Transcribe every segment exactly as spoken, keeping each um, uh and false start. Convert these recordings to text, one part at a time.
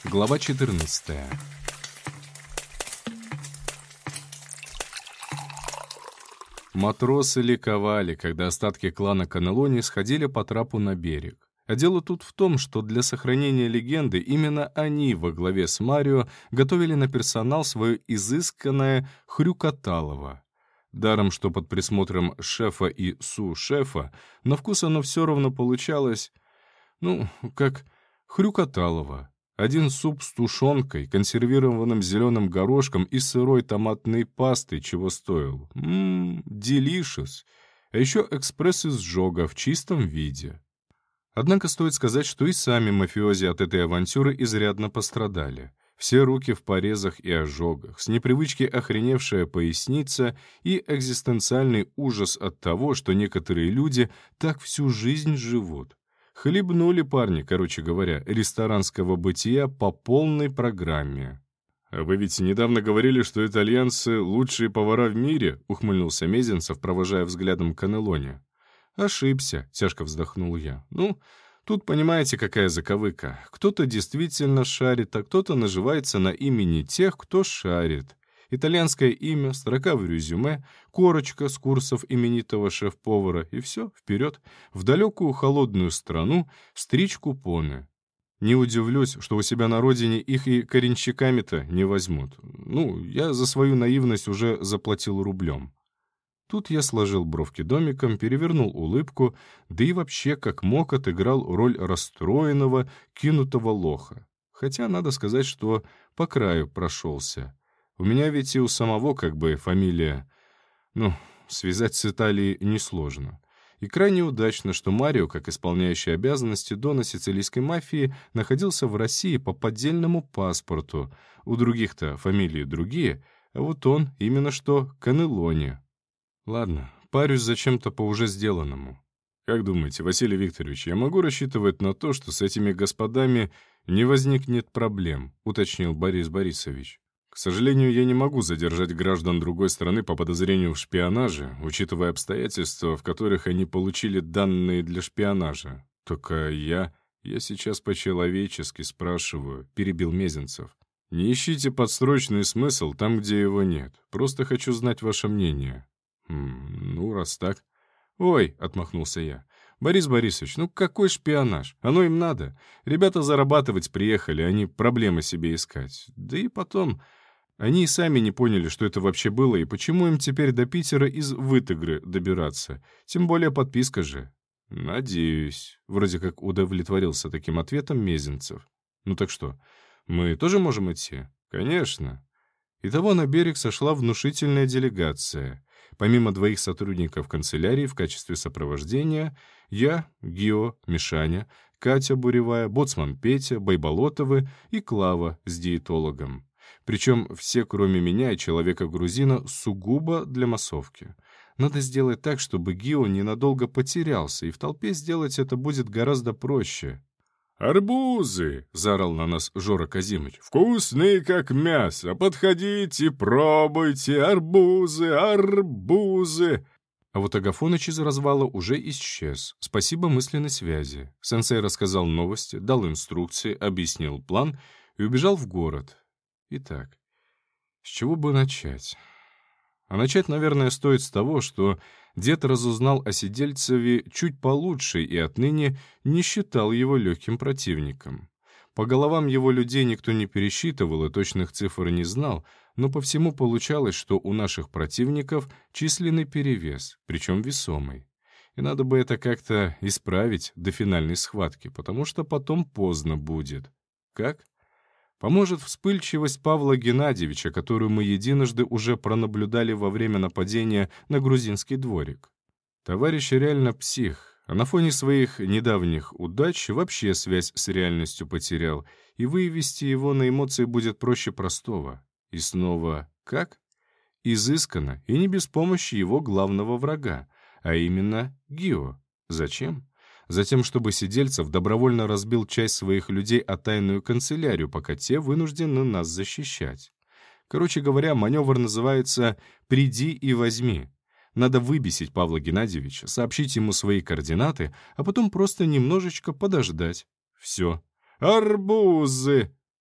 Глава четырнадцатая. Матросы ликовали, когда остатки клана Канелони сходили по трапу на берег. А дело тут в том, что для сохранения легенды именно они во главе с Марио готовили на персонал свое изысканное хрюкоталово. Даром, что под присмотром шефа и су-шефа, на вкус оно все равно получалось, ну, как хрюкоталово. Один суп с тушенкой, консервированным зеленым горошком и сырой томатной пастой, чего стоил. Ммм, делишес. А еще экспресс-изжога в чистом виде. Однако стоит сказать, что и сами мафиози от этой авантюры изрядно пострадали. Все руки в порезах и ожогах, с непривычки охреневшая поясница и экзистенциальный ужас от того, что некоторые люди так всю жизнь живут. Хлебнули парни, короче говоря, ресторанского бытия по полной программе. «А вы ведь недавно говорили, что итальянцы — лучшие повара в мире», — ухмыльнулся Мезенцев, провожая взглядом Канелони. «Ошибся», — тяжко вздохнул я. «Ну, тут понимаете, какая заковыка. Кто-то действительно шарит, а кто-то наживается на имени тех, кто шарит. Итальянское имя, строка в резюме, корочка с курсов именитого шеф-повара, и все, вперед, в далекую холодную страну стричь купоны. Не удивлюсь, что у себя на родине их и коренщиками-то не возьмут. Ну, я за свою наивность уже заплатил рублем». Тут я сложил бровки домиком, перевернул улыбку, да и вообще как мог отыграл роль расстроенного, кинутого лоха. Хотя надо сказать, что по краю прошелся. У меня ведь и у самого как бы фамилия, ну, связать с Италией несложно. И крайне удачно, что Марио, как исполняющий обязанности дона сицилийской мафии, находился в России по поддельному паспорту. У других-то фамилии другие, а вот он именно что Канелони. Ладно, парюсь зачем-то по уже сделанному. Как думаете, Василий Викторович, я могу рассчитывать на то, что с этими господами не возникнет проблем, уточнил Борис Борисович. К сожалению, я не могу задержать граждан другой страны по подозрению в шпионаже, учитывая обстоятельства, в которых они получили данные для шпионажа. Только я... я сейчас по-человечески спрашиваю, перебил Мезенцев. Не ищите подстрочный смысл там, где его нет. Просто хочу знать ваше мнение. Хм, ну, раз так... «Ой», — отмахнулся я, — «Борис Борисович, ну какой шпионаж? Оно им надо. Ребята зарабатывать приехали, а не проблемы себе искать. Да и потом, они и сами не поняли, что это вообще было, и почему им теперь до Питера из Вытыгры добираться. Тем более подписка же». «Надеюсь», — вроде как удовлетворился таким ответом Мезенцев. «Ну так что, мы тоже можем идти?» «Конечно». Итого на берег сошла внушительная делегация. Помимо двоих сотрудников канцелярии в качестве сопровождения, я, Гио, Мишаня, Катя Буревая, боцман Петя, Байболотовы и Клава с диетологом. Причем все, кроме меня и человека-грузина, сугубо для массовки. Надо сделать так, чтобы Гио ненадолго потерялся, и в толпе сделать это будет гораздо проще. «Арбузы!» — заорал на нас Жора Казимыч. «Вкусные, как мясо! Подходите, пробуйте! Арбузы! Арбузы!» А вот Агафоныч из развала уже исчез. Спасибо мысленной связи. Сенсей рассказал новости, дал инструкции, объяснил план и убежал в город. Итак, с чего бы начать? А начать, наверное, стоит с того, что дед разузнал о Сидельцеве чуть получше и отныне не считал его легким противником. По головам его людей никто не пересчитывал и точных цифр не знал, но по всему получалось, что у наших противников численный перевес, причем весомый. И надо бы это как-то исправить до финальной схватки, потому что потом поздно будет. Как? Поможет вспыльчивость Павла Геннадьевича, которую мы единожды уже пронаблюдали во время нападения на грузинский дворик. Товарищ реально псих, а на фоне своих недавних удач вообще связь с реальностью потерял, и вывести его на эмоции будет проще простого. И снова как? Изысканно и не без помощи его главного врага, а именно Гио. Зачем? Затем, чтобы Сидельцев добровольно разбил часть своих людей о тайную канцелярию, пока те вынуждены нас защищать. Короче говоря, маневр называется «приди и возьми». Надо выбесить Павла Геннадьевича, сообщить ему свои координаты, а потом просто немножечко подождать. Все. «Арбузы!»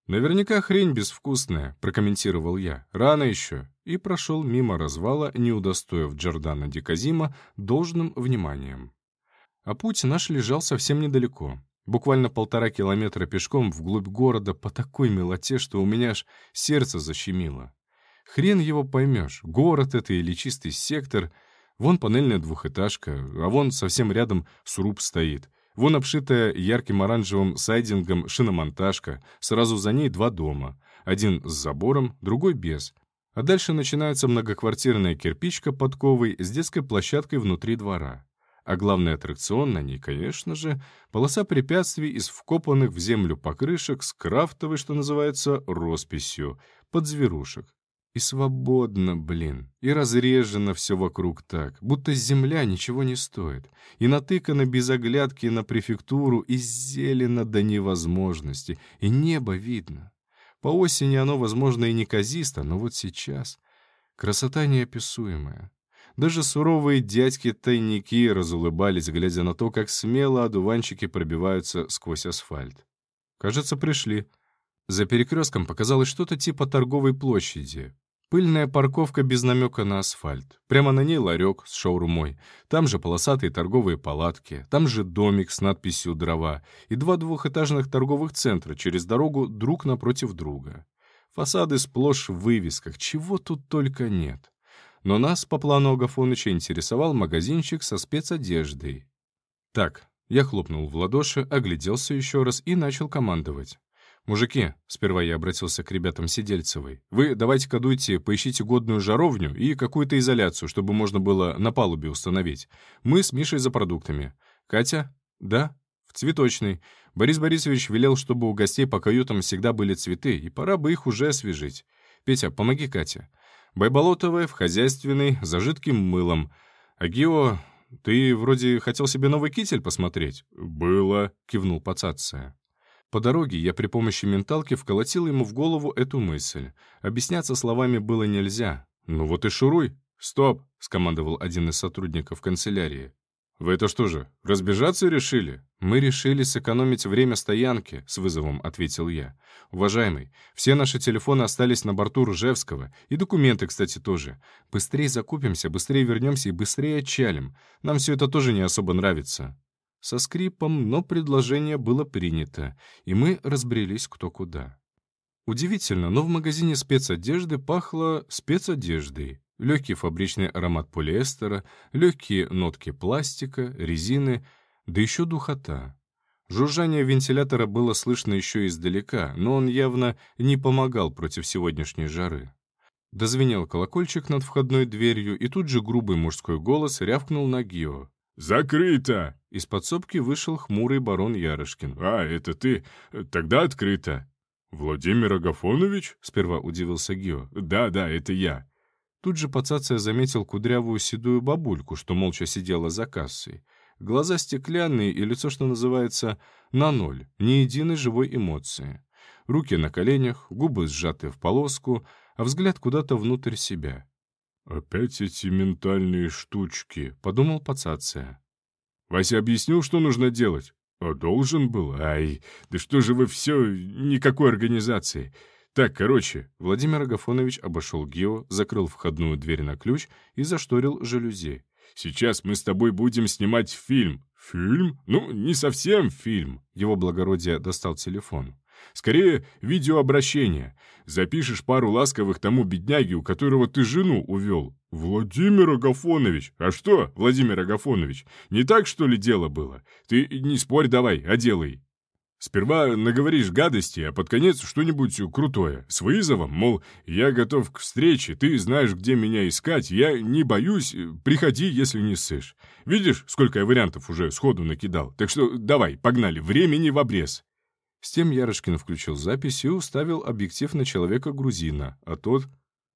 «Наверняка хрень безвкусная», — прокомментировал я. «Рано еще». И прошел мимо развала, не удостоив Джордана ди Казима должным вниманием. А путь наш лежал совсем недалеко. Буквально полтора километра пешком вглубь города по такой милоте, что у меня аж сердце защемило. Хрен его поймешь, город это или чистый сектор. Вон панельная двухэтажка, а вон совсем рядом сруб стоит. Вон обшитая ярким оранжевым сайдингом шиномонтажка, сразу за ней два дома. Один с забором, другой без. А дальше начинается многоквартирная кирпичка подковой с детской площадкой внутри двора. А главный аттракцион на ней, конечно же, полоса препятствий из вкопанных в землю покрышек с крафтовой, что называется, росписью, под зверушек. И свободно, блин, и разрежено все вокруг так, будто земля ничего не стоит, и натыкано без оглядки на префектуру, и зелено до невозможности, и небо видно. По осени оно, возможно, и неказисто, но вот сейчас красота неописуемая. Даже суровые дядьки-тайники разулыбались, глядя на то, как смело одуванчики пробиваются сквозь асфальт. Кажется, пришли. За перекрестком показалось что-то типа торговой площади. Пыльная парковка без намека на асфальт. Прямо на ней ларек с шаурмой. Там же полосатые торговые палатки. Там же домик с надписью «Дрова». И два двухэтажных торговых центра через дорогу друг напротив друга. Фасады сплошь в вывесках. Чего тут только нет. Но нас по плану Агафоныча интересовал магазинчик со спецодеждой. Так, я хлопнул в ладоши, огляделся еще раз и начал командовать. «Мужики», — сперва я обратился к ребятам Сидельцевой, «вы давайте-ка дуйте, поищите годную жаровню и какую-то изоляцию, чтобы можно было на палубе установить. Мы с Мишей за продуктами. Катя?» «Да?» «В цветочный. Борис Борисович велел, чтобы у гостей по каютам всегда были цветы, и пора бы их уже освежить. Петя, помоги Кате. Байболотовая в хозяйственной, за жидким мылом. А Гео, ты вроде хотел себе новый китель посмотреть?» «Было», — кивнул пацация. По дороге я при помощи менталки вколотил ему в голову эту мысль. Объясняться словами было нельзя. «Ну вот и шуруй!» «Стоп!» — скомандовал один из сотрудников канцелярии. «Вы это что же, разбежаться решили?» «Мы решили сэкономить время стоянки», — с вызовом ответил я. «Уважаемый, все наши телефоны остались на борту Ржевского, и документы, кстати, тоже. Быстрее закупимся, быстрее вернемся и быстрее отчалим. Нам все это тоже не особо нравится». Со скрипом, но предложение было принято, и мы разбрелись кто куда. Удивительно, но в магазине спецодежды пахло спецодеждой. Легкий фабричный аромат полиэстера, легкие нотки пластика, резины, да еще духота. Жужжание вентилятора было слышно еще издалека, но он явно не помогал против сегодняшней жары. Дозвенел колокольчик над входной дверью, и тут же грубый мужской голос рявкнул на Гио. «Закрыто!» Из подсобки вышел хмурый барон Ярышкин. «А, это ты? Тогда открыто». «Владимир Агафонович?» — сперва удивился Гио. «Да, да, это я». Тут же пацация заметил кудрявую седую бабульку, что молча сидела за кассой. Глаза стеклянные и лицо, что называется, на ноль, ни единой живой эмоции. Руки на коленях, губы сжаты в полоску, а взгляд куда-то внутрь себя. «Опять эти ментальные штучки», — подумал пацация. «Вася объяснил, что нужно делать?» «А должен был? Ай, да что же вы все, никакой организации. Так, короче...» Владимир Агафонович обошел Гео, закрыл входную дверь на ключ и зашторил жалюзи. «Сейчас мы с тобой будем снимать фильм». «Фильм? Ну, не совсем фильм». Его благородие достал телефон. «Скорее, видеообращение. Запишешь пару ласковых тому бедняге, у которого ты жену увел». «Владимир Агафонович! А что, Владимир Агафонович, не так, что ли, дело было? Ты не спорь давай, а делай. Сперва наговоришь гадости, а под конец что-нибудь крутое. С вызовом, мол, я готов к встрече, ты знаешь, где меня искать, я не боюсь, приходи, если не ссышь. Видишь, сколько я вариантов уже сходу накидал? Так что давай, погнали, времени в обрез». С тем Ярышкин включил запись и уставил объектив на человека-грузина, а тот...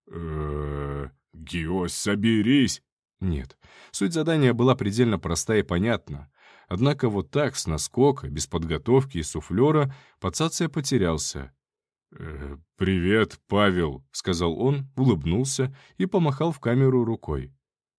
«Э-э-э... Гео, соберись!» Нет, суть задания была предельно проста и понятна. Однако вот так, с наскока, без подготовки и суфлера, пацация потерялся. «Э, «Привет, Павел», — сказал он, улыбнулся и помахал в камеру рукой.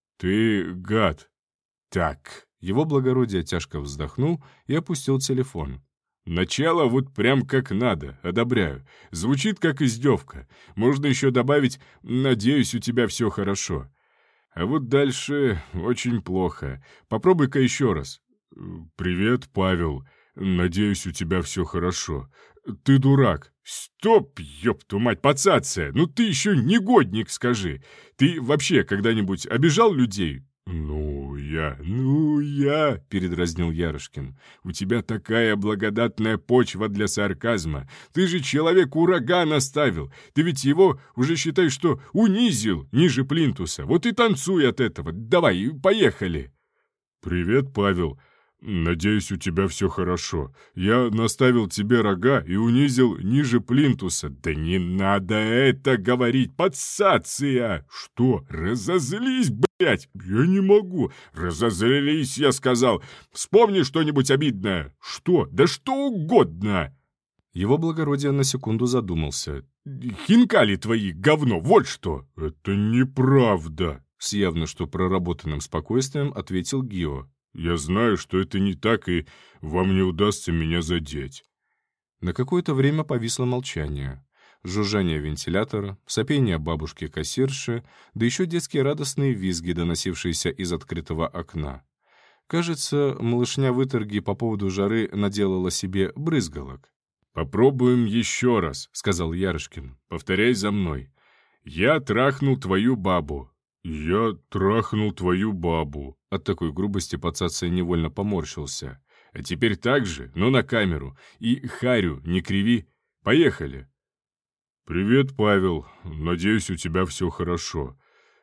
«Ты гад». «Так». Его благородие тяжко вздохнул и опустил телефон. Начало вот прям как надо, одобряю. Звучит как издевка. Можно еще добавить «надеюсь, у тебя все хорошо». А вот дальше очень плохо. Попробуй-ка еще раз. «Привет, Павел. Надеюсь, у тебя все хорошо. Ты дурак». «Стоп, ёпту мать, пацация! Ну ты еще негодник, скажи. Ты вообще когда-нибудь обижал людей?» «Ну, я, ну, я», — передразнил Ярышкин. «У тебя такая благодатная почва для сарказма. Ты же человек ураган оставил. Ты ведь его уже, считай, что унизил ниже плинтуса. Вот и танцуй от этого. Давай, поехали». «Привет, Павел. Надеюсь, у тебя все хорошо. Я наставил тебе рога и унизил ниже плинтуса». «Да не надо это говорить, пацация!» «Что? Разозлись, блядь!» «Я не могу!» «Разозлись, я сказал! Вспомни что-нибудь обидное!» «Что? Да что угодно!» Его благородие на секунду задумался. «Хинкали твои, говно, вот что!» «Это неправда!» С явно что проработанным спокойствием ответил Гио. «Я знаю, что это не так, и вам не удастся меня задеть». На какое-то время повисло молчание. Жужжание вентилятора, сопение бабушки-кассирши, да еще детские радостные визги, доносившиеся из открытого окна. Кажется, малышня выторги по поводу жары наделала себе брызгалок. «Попробуем еще раз», — сказал Ярышкин. «Повторяй за мной. Я трахнул твою бабу». «Я трахнул твою бабу». От такой грубости пацация невольно поморщился. «А теперь так же, но на камеру. И харю не криви. Поехали». «Привет, Павел. Надеюсь, у тебя все хорошо.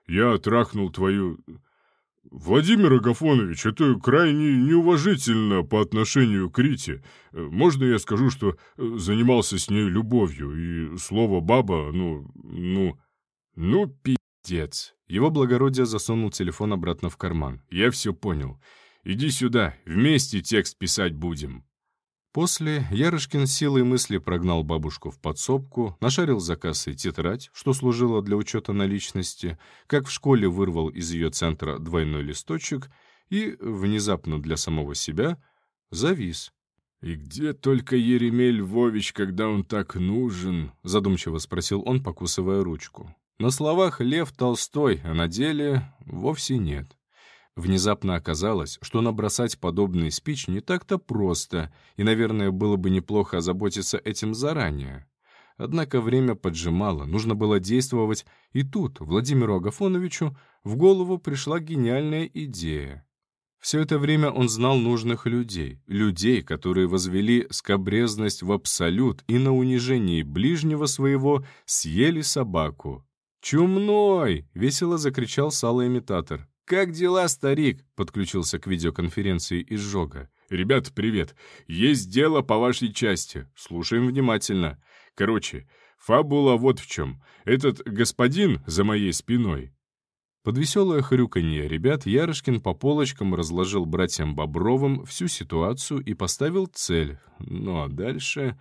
Я трахнул твою...» «Владимир Агафонович, это крайне неуважительно по отношению к Рите. Можно я скажу, что занимался с ней любовью, и слово «баба», ну... ну... ну, пиздец». Его благородие засунул телефон обратно в карман. «Я все понял. Иди сюда, вместе текст писать будем». После Ярышкин силой мысли прогнал бабушку в подсобку, нашарил за кассой тетрадь, что служило для учета наличности, как в школе вырвал из ее центра двойной листочек и, внезапно для самого себя, завис. «И где только Еремей Львович, когда он так нужен?» — задумчиво спросил он, покусывая ручку. На словах Лев Толстой, а на деле вовсе нет. Внезапно оказалось, что набросать подобный спич не так-то просто, и, наверное, было бы неплохо озаботиться этим заранее. Однако время поджимало, нужно было действовать, и тут Владимиру Агафоновичу в голову пришла гениальная идея. Все это время он знал нужных людей, людей, которые возвели скабрезность в абсолют и на унижении ближнего своего съели собаку. «Чумной!» — весело закричал салоимитатор. «Как дела, старик?» — подключился к видеоконференции изжога. «Ребята, привет. Есть дело по вашей части. Слушаем внимательно. Короче, фабула вот в чем. Этот господин за моей спиной...» Под веселое хрюканье ребят Ярышкин по полочкам разложил братьям Бобровым всю ситуацию и поставил цель. Ну а дальше...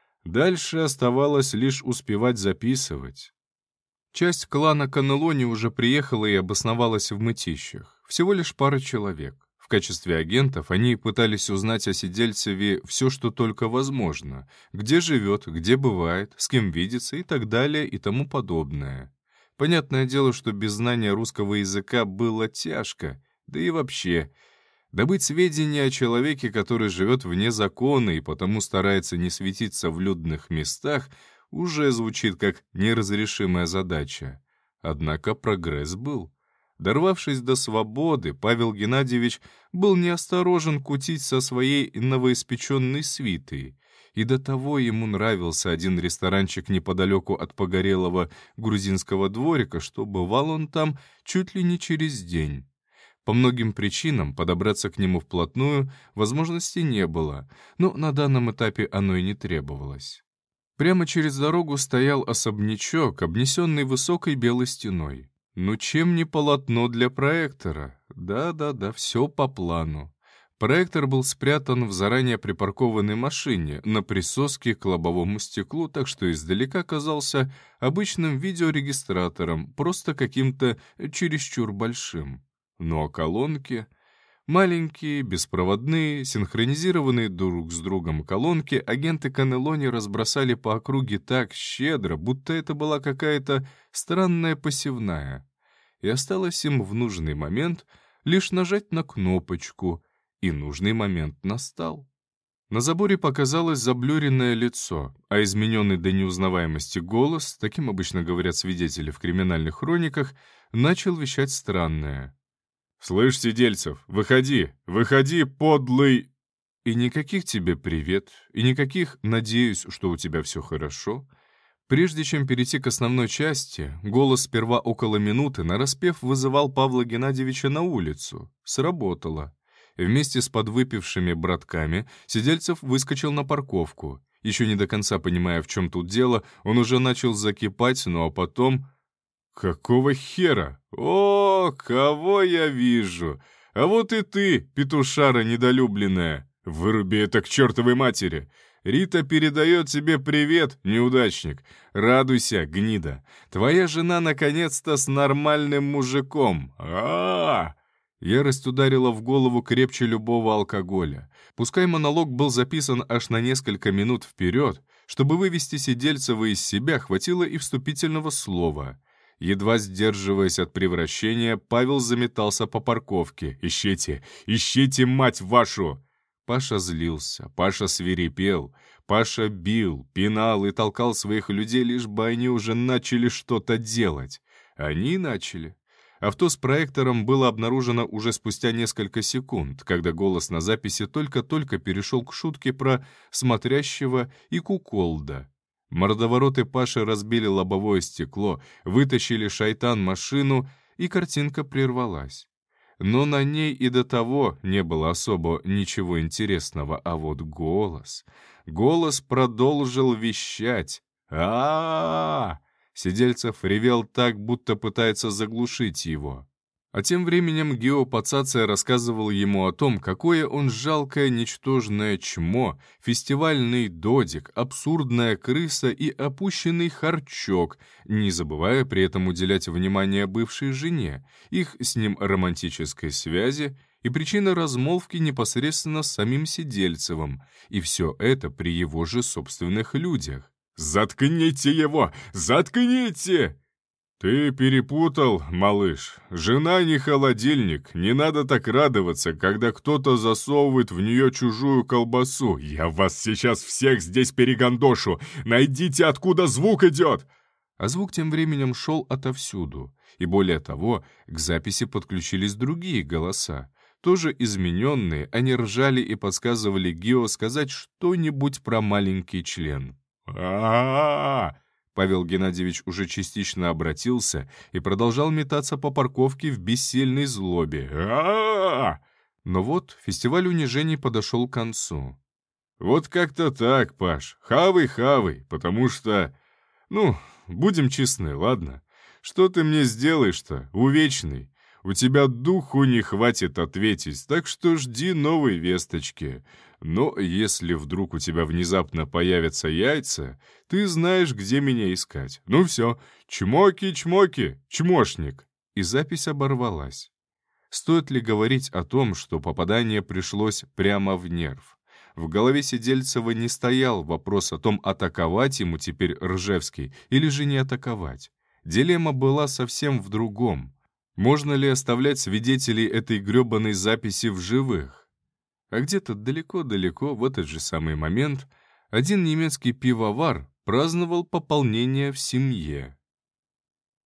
Дальше оставалось лишь успевать записывать. Часть клана Канелони уже приехала и обосновалась в Мытищах. Всего лишь пара человек. В качестве агентов они пытались узнать о Сидельцеве все, что только возможно. Где живет, где бывает, с кем видится и так далее и тому подобное. Понятное дело, что без знания русского языка было тяжко. Да и вообще, добыть сведения о человеке, который живет вне закона и потому старается не светиться в людных местах, уже звучит как неразрешимая задача. Однако прогресс был. Дорвавшись до свободы, Павел Геннадьевич был неосторожен кутить со своей новоиспеченной свитой. И до того ему нравился один ресторанчик неподалеку от погорелого грузинского дворика, что бывал он там чуть ли не через день. По многим причинам подобраться к нему вплотную возможности не было, но на данном этапе оно и не требовалось. Прямо через дорогу стоял особнячок, обнесенный высокой белой стеной. Ну чем не полотно для проектора? Да-да-да, все по плану. Проектор был спрятан в заранее припаркованной машине на присоске к лобовому стеклу, так что издалека казался обычным видеорегистратором, просто каким-то чересчур большим. Ну а колонки... Маленькие, беспроводные, синхронизированные друг с другом колонки агенты Каннелони разбросали по округе так щедро, будто это была какая-то странная посевная. И осталось им в нужный момент лишь нажать на кнопочку, и нужный момент настал. На заборе показалось заблюренное лицо, а измененный до неузнаваемости голос, таким обычно говорят свидетели в криминальных хрониках, начал вещать странное. «Слышь, Сидельцев, выходи, выходи, подлый!» И никаких тебе привет, и никаких «надеюсь, что у тебя все хорошо». Прежде чем перейти к основной части, голос сперва около минуты нараспев вызывал Павла Геннадьевича на улицу. Сработало. Вместе с подвыпившими братками Сидельцев выскочил на парковку. Еще не до конца понимая, в чем тут дело, он уже начал закипать, ну а потом... «Какого хера? О, кого я вижу! А вот и ты, петушара недолюбленная! Выруби это к чертовой матери! Рита передает тебе привет, неудачник! Радуйся, гнида! Твоя жена наконец-то с нормальным мужиком! А-а-а!» Ярость ударила в голову крепче любого алкоголя. Пускай монолог был записан аж на несколько минут вперед, чтобы вывести Сидельцева из себя, хватило и вступительного слова. Едва сдерживаясь от превращения, Павел заметался по парковке. «Ищите! Ищите, мать вашу!» Паша злился, Паша свирепел, Паша бил, пинал и толкал своих людей, лишь бы они уже начали что-то делать. Они начали. Авто с проектором было обнаружено уже спустя несколько секунд, когда голос на записи только-только перешел к шутке про смотрящего и куколда. Мордовороты Паши разбили лобовое стекло, вытащили шайтан-машину, и картинка прервалась. Но на ней и до того не было особо ничего интересного, а вот голос... Голос продолжил вещать. а, -а, -а, -а Сидельцев ревел так, будто пытается заглушить его. А тем временем Гео Пацация рассказывал ему о том, какое он жалкое ничтожное чмо, фестивальный додик, абсурдная крыса и опущенный харчок, не забывая при этом уделять внимание бывшей жене, их с ним романтической связи и причина размолвки непосредственно с самим Сидельцевым, и все это при его же собственных людях. «Заткните его! Заткните!» «Ты перепутал, малыш. Жена не холодильник. Не надо так радоваться, когда кто-то засовывает в нее чужую колбасу. Я вас сейчас всех здесь перегандошу. Найдите, откуда звук идет!» А звук тем временем шел отовсюду. И более того, к записи подключились другие голоса. Тоже измененные, они ржали и подсказывали Гео сказать что-нибудь про маленький член. «А-а-а!» Павел Геннадьевич уже частично обратился и продолжал метаться по парковке в бессильной злобе. А-а-а! Но вот фестиваль унижений подошел к концу. «Вот как-то так, Паш. Хавай-хавай, потому что... Ну, будем честны, ладно? Что ты мне сделаешь-то, увечный? У тебя духу не хватит ответить, так что жди новой весточки. Но если вдруг у тебя внезапно появятся яйца, ты знаешь, где меня искать. Ну все, чмоки-чмоки, чмошник». И запись оборвалась. Стоит ли говорить о том, что попадание пришлось прямо в нерв? В голове Сидельцева не стоял вопрос о том, атаковать ему теперь Ржевский или же не атаковать. Дилемма была совсем в другом. Можно ли оставлять свидетелей этой гребаной записи в живых? А где-то далеко-далеко, в этот же самый момент, один немецкий пивовар праздновал пополнение в семье.